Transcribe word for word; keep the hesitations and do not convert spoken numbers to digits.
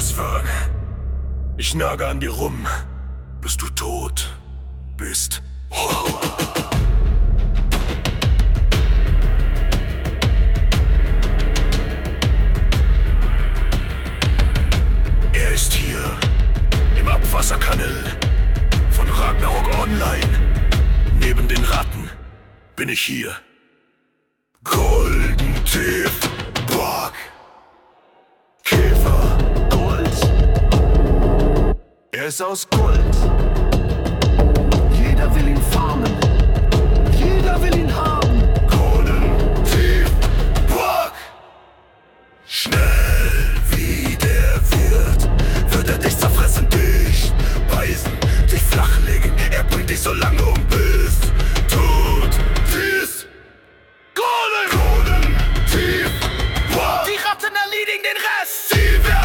Was für ein... Ich nage an dir rum, bis du tot bist. Er ist hier, im Abwasserkanal von Ragnarok Online. Neben den Ratten bin ich hier. Golden Tiff Bock. Käfer Gold. Er ist aus Gold. Jeder will ihn farmen. Jeder will ihn haben. Golden Tiff Bock. Schnell wie der wird, wird er dich zerfressen, dich beißen, dich flachlegen. Er bringt dich so lange um, bis tot ist. Golden, Golden Tief Bock. Die Ratten erledigen den Rest. Sie werden